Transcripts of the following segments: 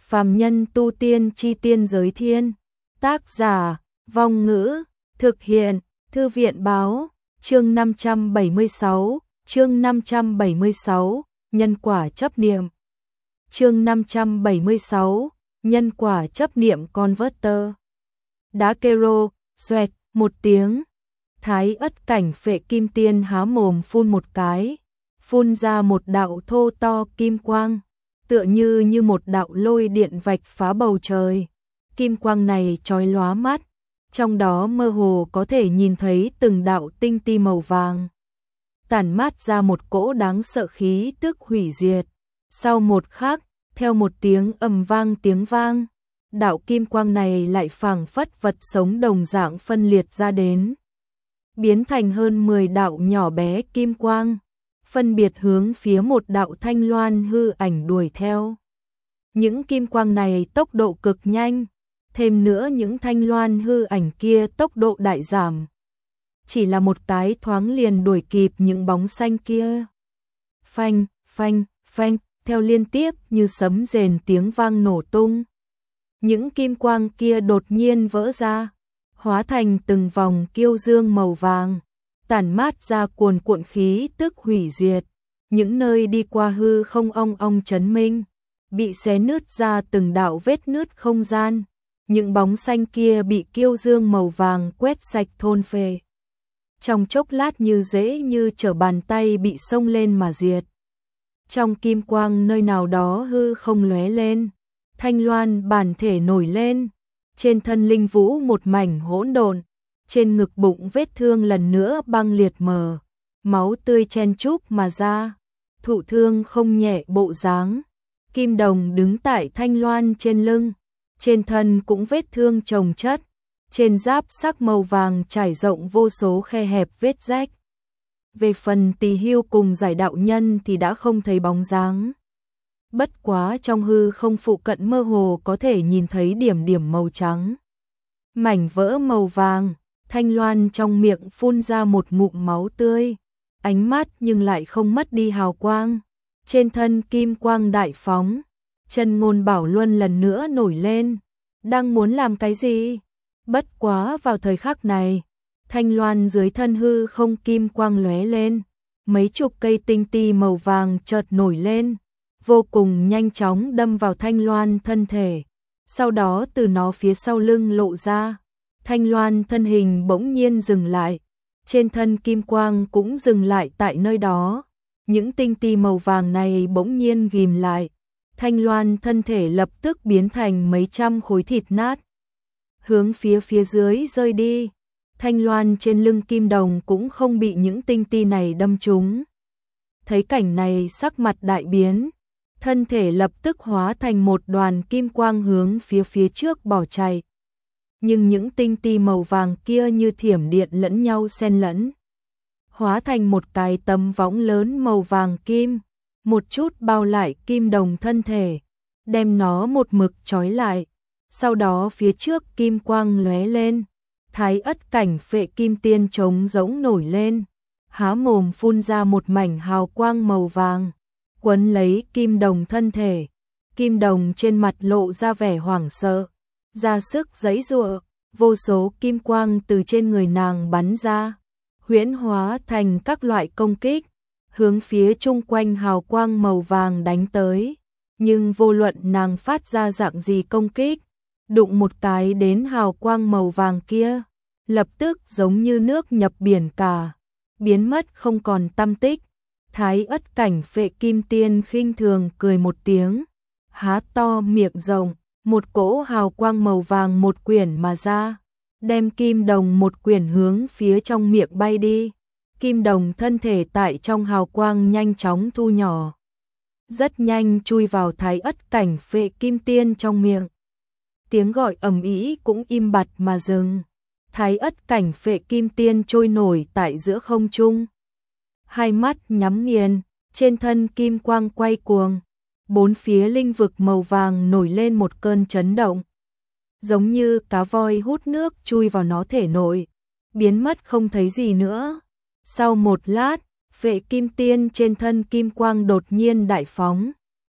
Phàm nhân tu tiên chi tiên giới thiên. Tác giả, Vong Ngữ, thực hiện, Thư viện báo, chương 576, nhân quả chấp niệm. Chương 576, nhân quả chấp niệm converter. Đá kero, xoẹt, một tiếng. Thái Ất Cảnh Phệ Kim Tiên há mồm phun một cái, phun ra một đạo thô to kim quang, tựa như một đạo lôi điện vạch phá bầu trời. Kim quang này chói lóa mắt, trong đó mơ hồ có thể nhìn thấy từng đạo tinh ti màu vàng, tản mát ra một cỗ đáng sợ khí tức hủy diệt. Sau một khắc, theo một tiếng ầm vang tiếng vang, đạo kim quang này lại phảng phất vật sống đồng dạng phân liệt ra đến, biến thành hơn 10 đạo nhỏ bé kim quang, phân biệt hướng phía một đạo thanh loan hư ảnh đuổi theo. Những kim quang này tốc độ cực nhanh, thêm nữa những thanh loan hư ảnh kia tốc độ đại giảm. Chỉ là một cái thoáng liền đuổi kịp những bóng xanh kia. Phanh, phanh, phanh, theo liên tiếp như sấm rền tiếng vang nổ tung. Những kim quang kia đột nhiên vỡ ra, hóa thành từng vòng kiêu dương màu vàng, tản mát ra cuồn cuộn khí tức hủy diệt. Những nơi đi qua hư không ong ong chấn minh, bị xé nứt ra từng đạo vết nứt không gian. Những bóng xanh kia bị kiêu dương màu vàng quét sạch thôn phệ, trong chốc lát như dễ như trở bàn tay bị xông lên mà diệt. Trong kim quang nơi nào đó hư không lóe lên, thanh loan bản thể nổi lên, trên thân linh vũ một mảnh hỗn độn, trên ngực bụng vết thương lần nữa băng liệt mờ, máu tươi chen chúc mà ra, thụ thương không nhẹ bộ dáng. Kim đồng đứng tại thanh loan trên lưng, trên thân cũng vết thương chồng chất, trên giáp sắc màu vàng trải rộng vô số khe hẹp vết rách. Về phần Tỳ Hưu cùng Giải đạo nhân thì đã không thấy bóng dáng. Bất quá trong hư không phụ cận mơ hồ có thể nhìn thấy điểm điểm màu trắng, mảnh vỡ màu vàng. Thanh loan trong miệng phun ra một ngụm máu tươi, ánh mắt nhưng lại không mất đi hào quang. Trên thân kim quang đại phóng, chân ngôn bảo luân lần nữa nổi lên, đang muốn làm cái gì? Bất quá vào thời khắc này, thanh loan dưới thân hư không kim quang lóe lên, mấy chục cây tinh ti màu vàng chợt nổi lên, vô cùng nhanh chóng đâm vào thanh loan thân thể. Sau đó từ nó phía sau lưng lộ ra, thanh loan thân hình bỗng nhiên dừng lại, trên thân kim quang cũng dừng lại tại nơi đó. Những tinh ti màu vàng này bỗng nhiên ghim lại, thanh loan thân thể lập tức biến thành mấy trăm khối thịt nát, hướng phía dưới rơi đi. Thanh loan trên lưng kim đồng cũng không bị những tinh ti này đâm trúng. Thấy cảnh này sắc mặt đại biến, thân thể lập tức hóa thành một đoàn kim quang hướng phía trước bỏ chạy. Nhưng những tinh ti màu vàng kia như thiểm điện lẫn nhau xen lẫn, hóa thành một cái tấm võng lớn màu vàng kim, một chút bao lại kim đồng thân thể, đem nó một mực trói lại. Sau đó phía trước kim quang lóe lên, Thái Ất Cảnh Phệ Kim Tiên trống rỗng nổi lên, há mồm phun ra một mảnh hào quang màu vàng, quấn lấy kim đồng thân thể. Kim đồng trên mặt lộ ra vẻ hoảng sợ, ra sức giãy giụa, vô số kim quang từ trên người nàng bắn ra, huyễn hóa thành các loại công kích, hướng phía chung quanh hào quang màu vàng đánh tới. Nhưng vô luận nàng phát ra dạng gì công kích, đụng một cái đến hào quang màu vàng kia, lập tức giống như nước nhập biển cả, biến mất không còn tăm tích. Thái Ất Cảnh Phệ Kim Tiên khinh thường cười một tiếng, há to miệng rộng, một cỗ hào quang màu vàng một quyển mà ra, đem kim đồng một quyển hướng phía trong miệng bay đi. Kim đồng thân thể tại trong hào quang nhanh chóng thu nhỏ, rất nhanh chui vào Thái Ất Cảnh Phệ Kim Tiên trong miệng. Tiếng gọi ầm ĩ cũng im bặt mà dừng. Thái Ất Cảnh Phệ Kim Tiên trôi nổi tại giữa không trung, hai mắt nhắm nghiền, trên thân kim quang quay cuồng, bốn phía linh vực màu vàng nổi lên một cơn chấn động, giống như cá voi hút nước chui vào nó thể nội, biến mất không thấy gì nữa. Sau một lát, Phệ Kim Tiên trên thân kim quang đột nhiên đại phóng,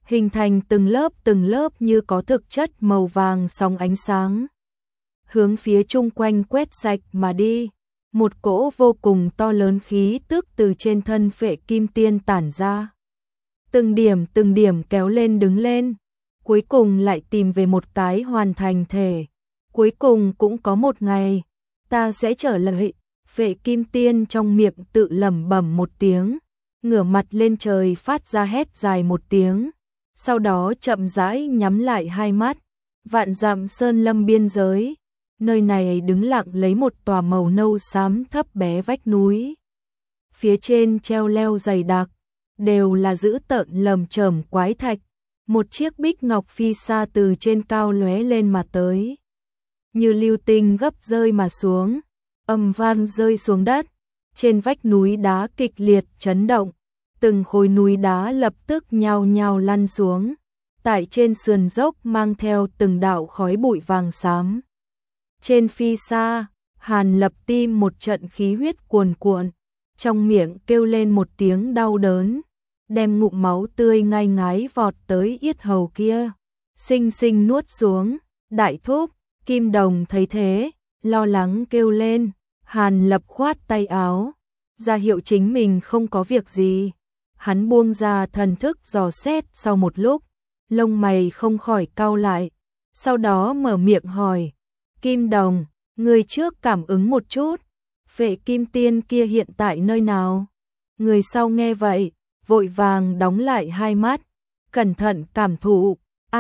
hình thành từng lớp như có thực chất màu vàng sóng ánh sáng. Hướng phía chung quanh quét sạch mà đi, một cỗ vô cùng to lớn khí tức từ trên thân Phệ Kim Tiên tản ra. Từng điểm kéo lên đứng lên, cuối cùng lại tìm về một cái hoàn thành thể. Cuối cùng cũng có một ngày, ta sẽ trở lại. Phệ Kim Tiên trong miệng tự lẩm bẩm một tiếng, ngửa mặt lên trời phát ra hét dài một tiếng, sau đó chậm rãi nhắm lại hai mắt. Vạn dặm sơn lâm biên giới, nơi này đứng lặng lấy một tòa màu nâu xám thấp bé vách núi. Phía trên treo leo dày đặc, đều là dữ tợn lởm chởm quái thạch. Một chiếc bích ngọc phi sa từ trên cao lóe lên mà tới, như lưu tinh gấp rơi mà xuống, ầm vang rơi xuống đất. Trên vách núi đá kịch liệt chấn động, từng khối núi đá lập tức nhao nhao lăn xuống, tại trên sườn dốc mang theo từng đạo khói bụi vàng xám. Trên phi sa, Hàn Lập tim một trận khí huyết cuồn cuộn, trong miệng kêu lên một tiếng đau đớn, đem ngụm máu tươi ngai ngái vọt tới yết hầu kia, xinh xinh nuốt xuống. Đại thúc, Kim Đồng thấy thế, lo lắng kêu lên. Hàn Lập khoát tay áo, ra hiệu chính mình không có việc gì. Hắn buông ra thần thức dò xét sau một lúc, lông mày không khỏi cau lại, sau đó mở miệng hỏi, Kim Đồng, người trước cảm ứng một chút, Phệ Kim Tiên kia hiện tại nơi nào? Người sau nghe vậy, vội vàng đóng lại hai mắt, cẩn thận cảm thụ.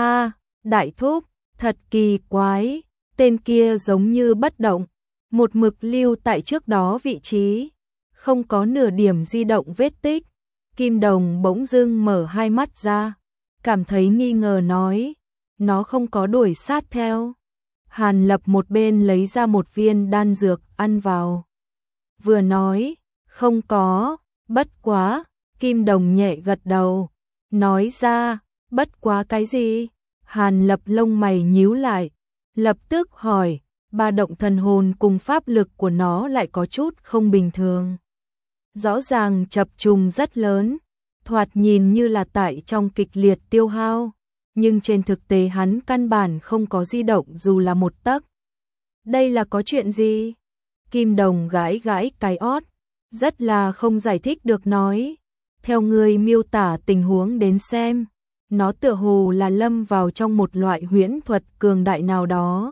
Đại thúc, thật kỳ quái, tên kia giống như bất động, một mực lưu tại trước đó vị trí, không có nửa điểm di động vết tích. Kim Đồng bỗng dưng mở hai mắt ra, cảm thấy nghi ngờ nói, nó không có đuổi sát theo. Hàn Lập một bên lấy ra một viên đan dược ăn vào, vừa nói, không có, bất quá. Kim Đồng nhẹ gật đầu, nói ra, bất quá cái gì? Hàn Lập lông mày nhíu lại, lập tức hỏi, ba động thần hồn cùng pháp lực của nó lại có chút không bình thường. Rõ ràng chập trùng rất lớn, thoạt nhìn như là tại trong kịch liệt tiêu hao, nhưng trên thực tế hắn căn bản không có di động dù là một tấc. Đây là có chuyện gì? Kim Đồng gãi gãi cái ót, rất là không giải thích được nói. Theo người miêu tả tình huống đến xem, nó tựa hồ là lâm vào trong một loại huyễn thuật cường đại nào đó.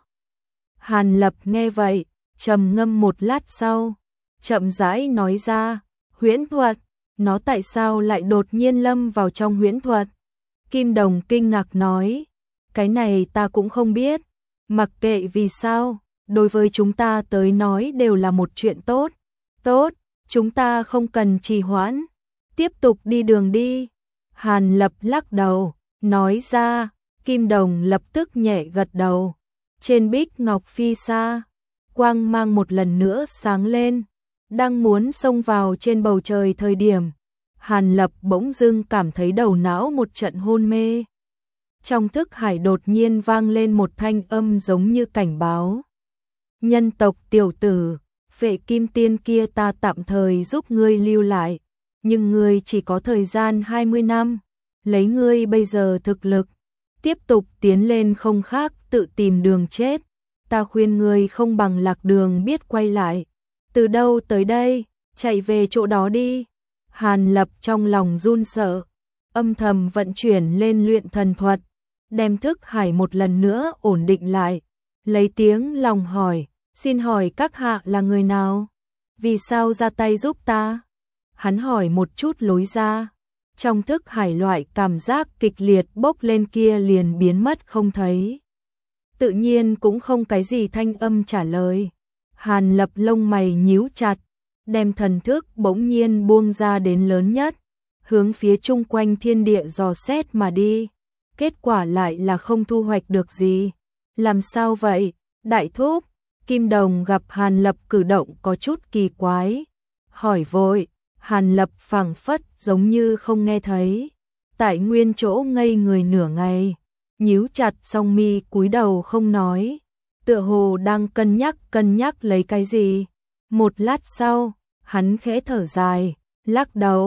Hàn Lập nghe vậy, trầm ngâm một lát sau, chậm rãi nói ra, huyễn thuật, nó tại sao lại đột nhiên lâm vào trong huyễn thuật? Kim Đồng kinh ngạc nói, cái này ta cũng không biết, mặc kệ vì sao, đối với chúng ta tới nói đều là một chuyện tốt. Tốt, chúng ta không cần trì hoãn, tiếp tục đi đường đi. Hàn Lập lắc đầu, nói ra. Kim Đồng lập tức nhẹ gật đầu. Trên bích ngọc phi sa, quang mang một lần nữa sáng lên, đang muốn xông vào trên bầu trời thời điểm, Hàn Lập bỗng dưng cảm thấy đầu não một trận hôn mê. Trong thức hải đột nhiên vang lên một thanh âm giống như cảnh báo. Nhân tộc tiểu tử, Phệ Kim Tiên kia ta tạm thời giúp ngươi lưu lại, nhưng ngươi chỉ có thời gian 20 năm, lấy ngươi bây giờ thực lực, tiếp tục tiến lên không khác tự tìm đường chết. Ta khuyên ngươi không bằng lạc đường biết quay lại. Từ đâu tới đây, chạy về chỗ đó đi. Hàn Lập trong lòng run sợ, âm thầm vận chuyển lên luyện thần thuật, đem thức hải một lần nữa ổn định lại, lấy tiếng lòng hỏi, xin hỏi các hạ là người nào? Vì sao ra tay giúp ta? Hắn hỏi một chút lối ra, trong thức hải loại cảm giác kịch liệt bốc lên kia liền biến mất không thấy. Tự nhiên cũng không cái gì thanh âm trả lời. Hàn Lập lông mày nhíu chặt, đem thần thức bỗng nhiên buông ra đến lớn nhất, hướng phía chung quanh thiên địa dò xét mà đi. Kết quả lại là không thu hoạch được gì. Làm sao vậy, đại thúc? Kim Đồng gặp Hàn Lập cử động có chút kỳ quái, hỏi vội. Hàn Lập phảng phất giống như không nghe thấy, tại nguyên chỗ ngây người nửa ngày, nhíu chặt song mi cúi đầu không nói, tựa hồ đang cân nhắc lấy cái gì. Một lát sau, hắn khẽ thở dài, lắc đầu,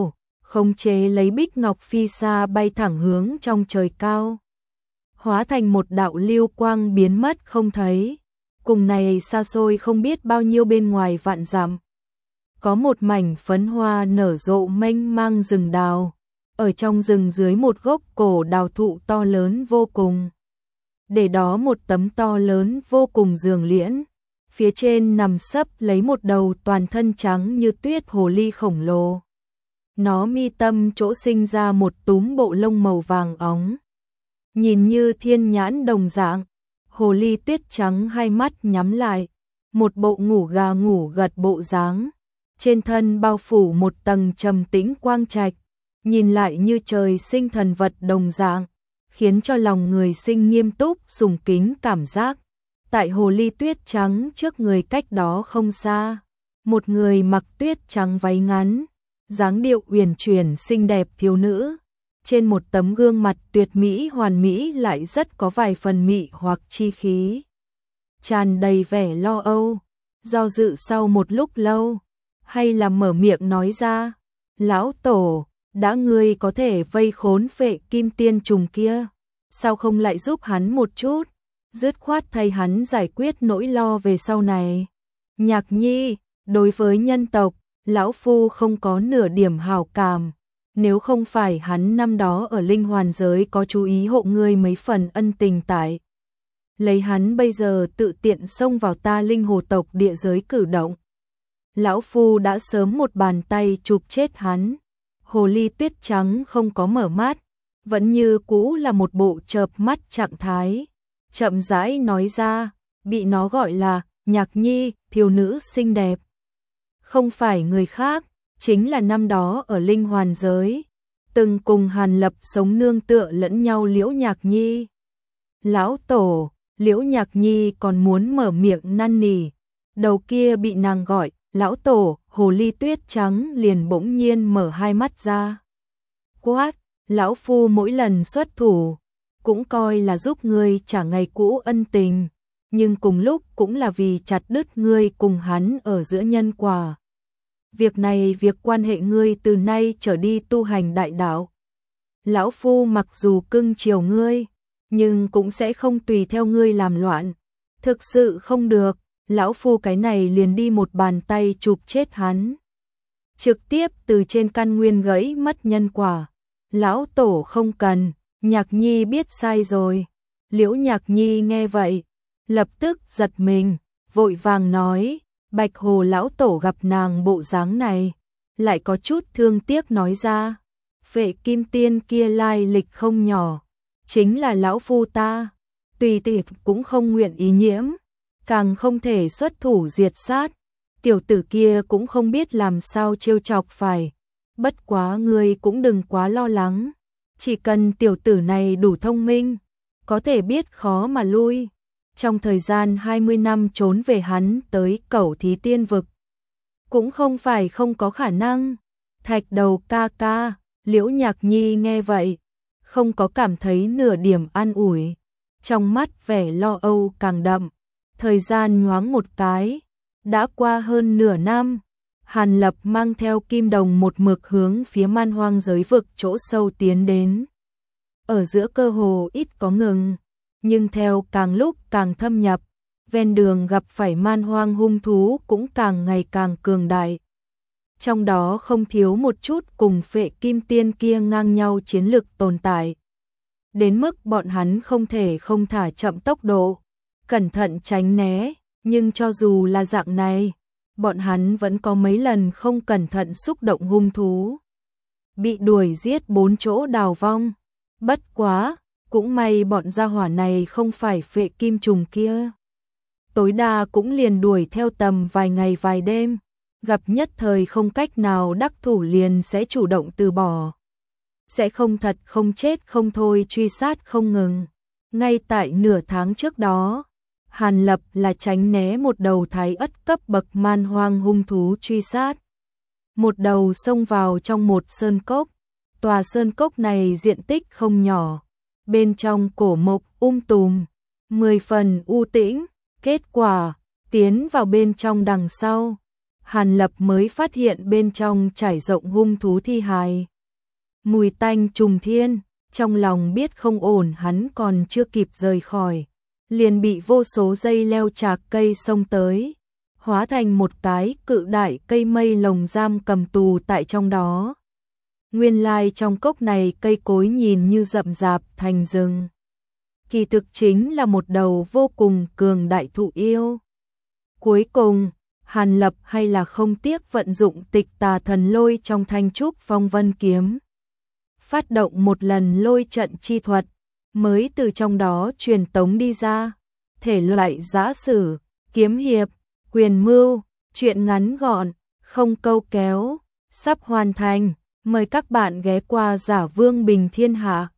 khống chế lấy Bích Ngọc phi xa bay thẳng hướng trong trời cao. Hóa thành một đạo lưu quang biến mất không thấy. Cùng này xa xôi không biết bao nhiêu bên ngoài vạn dặm. Có một mảnh phấn hoa nở rộ mênh mang rừng đào. Ở trong rừng dưới một gốc cổ đào thụ to lớn vô cùng. Để đó một tấm to lớn vô cùng giường liễn. Phía trên nằm sấp lấy một đầu toàn thân trắng như tuyết hồ ly khổng lồ. Nó mi tâm chỗ sinh ra một túm bộ lông màu vàng óng. Nhìn như thiên nhãn đồng dạng. Hồ ly tuyết trắng hai mắt nhắm lại. Một bộ ngủ gà ngủ gật bộ dáng. Trên thân bao phủ một tầng trầm tĩnh quang trạch. Nhìn lại như trời sinh thần vật đồng dạng. Khiến cho lòng người sinh nghiêm túc sùng kính cảm giác. Tại hồ ly tuyết trắng trước người cách đó không xa. Một người mặc tuyết trắng váy ngắn. Dáng điệu uyển chuyển xinh đẹp thiếu nữ. Trên một tấm gương mặt tuyệt mỹ hoàn mỹ lại rất có vài phần mị hoặc chi khí. Tràn đầy vẻ lo âu. Do dự sau một lúc lâu. Hay là mở miệng nói ra. Lão tổ, đã ngươi có thể vây khốn Phệ Kim Tiên trùng kia. Sao không lại giúp hắn một chút? Dứt khoát thay hắn giải quyết nỗi lo về sau này. Nhạc Nhi, đối với nhân tộc, lão phu không có nửa điểm hảo cảm. Nếu không phải hắn năm đó ở linh hoàn giới có chú ý hộ ngươi mấy phần ân tình tại. Lấy hắn bây giờ tự tiện xông vào ta linh hồ tộc địa giới cử động. Lão phu đã sớm một bàn tay chụp chết hắn. Hồ ly tuyết trắng không có mở mắt, vẫn như cũ là một bộ chợp mắt trạng thái. Chậm rãi nói ra, bị nó gọi là Nhạc Nhi, thiếu nữ xinh đẹp. Không phải người khác, chính là năm đó ở linh hoàn giới, từng cùng Hàn Lập sống nương tựa lẫn nhau Liễu Nhạc Nhi. Lão tổ, Liễu Nhạc Nhi còn muốn mở miệng năn nỉ, đầu kia bị nàng gọi, lão tổ, hồ ly tuyết trắng liền bỗng nhiên mở hai mắt ra. Quát, lão phu mỗi lần xuất thủ, cũng coi là giúp ngươi trả ngày cũ ân tình, nhưng cùng lúc cũng là vì chặt đứt ngươi cùng hắn ở giữa nhân quả. Việc này việc quan hệ ngươi từ nay trở đi tu hành đại đạo. Lão phu mặc dù cưng chiều ngươi, nhưng cũng sẽ không tùy theo ngươi làm loạn. Thực sự không được, lão phu cái này liền đi một bàn tay chụp chết hắn. Trực tiếp từ trên căn nguyên gãy mất nhân quả. Lão tổ không cần, Nhạc Nhi biết sai rồi. Liễu Nhạc Nhi nghe vậy, lập tức giật mình, vội vàng nói, Bạch Hồ lão tổ gặp nàng bộ dáng này, lại có chút thương tiếc nói ra, Phệ Kim Tiên kia lai lịch không nhỏ, chính là lão phu ta, tùy tiệc cũng không nguyện ý nhiễm, càng không thể xuất thủ diệt sát, tiểu tử kia cũng không biết làm sao trêu chọc phải, bất quá ngươi cũng đừng quá lo lắng, chỉ cần tiểu tử này đủ thông minh, có thể biết khó mà lui. Trong thời gian 20 năm trốn về hắn tới Cẩu Thí Tiên Vực. Cũng không phải không có khả năng. Thạch Đầu ca ca, Liễu Nhạc Nhi nghe vậy, không có cảm thấy nửa điểm an ủi. Trong mắt vẻ lo âu càng đậm. Thời gian nhoáng một cái, đã qua hơn nửa năm. Hàn Lập mang theo Kim Đồng một mực hướng phía Man Hoang giới vực chỗ sâu tiến đến. Ở giữa cơ hồ ít có ngừng. Nhưng theo càng lúc càng thâm nhập, ven đường gặp phải man hoang hung thú cũng càng ngày càng cường đại. Trong đó không thiếu một chút cùng Phệ Kim Tiên kia ngang nhau chiến lực tồn tại. Đến mức bọn hắn không thể không thả chậm tốc độ, cẩn thận tránh né, nhưng cho dù là dạng này, bọn hắn vẫn có mấy lần không cẩn thận xúc động hung thú. Bị đuổi giết 4 chỗ đào vong, bất quá. Cũng may bọn gia hỏa này không phải Phệ Kim trùng kia. Tối đa cũng liền đuổi theo tầm vài ngày vài đêm. Gặp nhất thời không cách nào đắc thủ liền sẽ chủ động từ bỏ. Sẽ không thật không chết không thôi truy sát không ngừng. Ngay tại nửa tháng trước đó, Hàn Lập là tránh né một đầu thái ất cấp bậc man hoang hung thú truy sát. Một đầu xông vào trong một sơn cốc. Tòa sơn cốc này diện tích không nhỏ. Bên trong cổ mộc tùm, 10 phần u tĩnh, kết quả, tiến vào bên trong đằng sau. Hàn Lập mới phát hiện bên trong trải rộng hung thú thi hài. mùi tanh trùng thiên, trong lòng biết không ổn, hắn còn chưa kịp rời khỏi, liền bị vô số dây leo chạc cây xông tới, hóa thành một cái cự đại cây mây lồng giam cầm tù tại trong đó. Nguyên lai trong cốc này cây cối nhìn như rậm rạp thành rừng, kỳ thực chính là một đầu vô cùng cường đại thụ yêu. Cuối cùng, Hàn Lập hay là không tiếc vận dụng Tịch Tà Thần Lôi trong Thanh Trúc Phong Vân Kiếm, phát động một lần lôi trận chi thuật, mới từ trong đó truyền tống đi ra. Thể loại giã sử, kiếm hiệp, quyền mưu, truyện ngắn gọn, không câu kéo, sắp hoàn thành. Mời các bạn ghé qua Giả Vương Bình Thiên Hạ.